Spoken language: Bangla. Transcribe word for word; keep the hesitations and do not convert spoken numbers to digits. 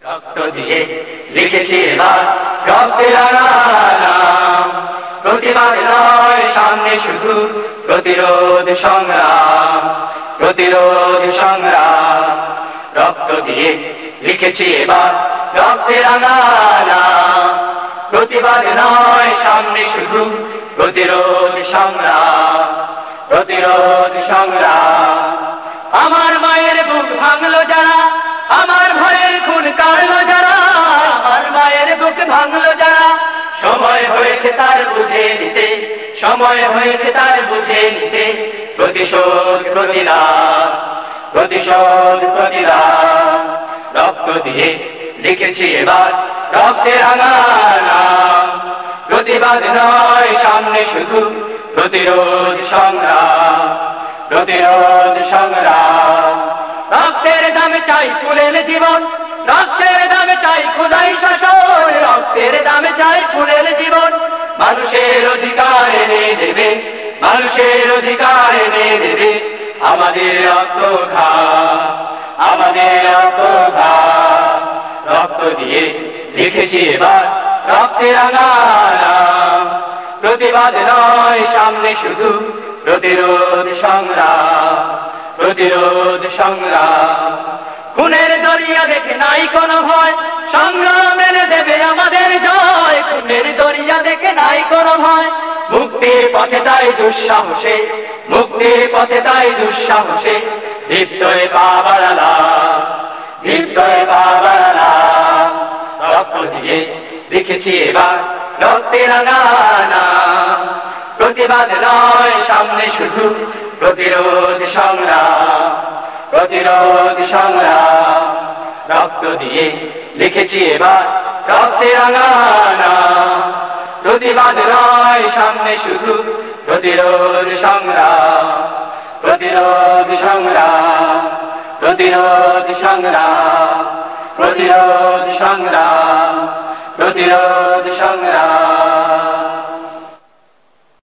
রক্ত দিয়ে লিখেছি এবার রক্তের নাম, প্রতিবাদ নয় সামনে শুধু প্রতিরোধ সংগ্রাম, প্রতিরোধ সংগ্রাম। রক্ত দিয়ে লিখেছি এবার রক্তের নাম, প্রতিবাদ নয় সামনে শুধু প্রতিরোধ সংগ্রাম, প্রতিরোধ সংগ্রাম। আমার মায়ের বুক ভাঙলো যারা, আমার ভয়ের খুন কাড়লো যারা, আমার মায়ের বুক ভাঙলো যারা, সময় হয়েছে তার বুঝে নিতে, সময় হয়েছে তার বুঝে নিতে। প্রতিশোধ প্রতিলাভ, প্রতিশোধ প্রতিলাভ। রক্ত দিয়ে লিখেছি এবার রক্তের নাম, প্রতিবাদ নয় সামনে শুধু প্রতিরোধ সংগ্রাম, প্রতিরোধ সংগ্রাম। রক্তের দামে চাই ফুলের জীবন, রক্তের দামে চাই খোদাই শাসন, রক্তের দামে চাই ফুলের জীবন। মানুষের অধিকার এনে দেবে, মানুষের অধিকার এনে দেবে আমাদের রক্ত ঘাম, আমাদের রক্ত ঘাম। রক্ত দিয়ে লিখেছি এবার রক্তের নাম, প্রতিবাদ নয় সামনে শুধু প্রতিরোধ সংগ্রাম, প্রতিরোধ সংগ্রাম। খুনের দরিয়া দেখে নাই কোনো ভয়, সংগ্রাম এনে দেবে আমাদের জয়। খুনের দরিয়া দেখে নাই কোনো ভয়, মুক্তির পথে তাই দুঃসাহসে, মুক্তির পথে তাই দুঃসাহসে। দীপ্তয়ে পা বাড়ালাম, দীপ্তয়ে পা বাড়ালাম। রক্ত দিয়ে লিখেছি এবার রক্তের নাম, প্রতিবাদ নয় সামনে শুধু প্রতিরোধ সংগ্রাম, প্রতিরোধ সংগ্রাম। রক্ত দিয়ে লিখেছি এবার রক্তের নাম, প্রতিবাদ নয় সামনে শুধু প্রতিরোধ সংগ্রাম, প্রতিরোধ সংগ্রাম, প্রতিরোধ সংগ্রাম, প্রতিরোধ সংগ্রাম, প্রতিরোধ সংগ্রাম।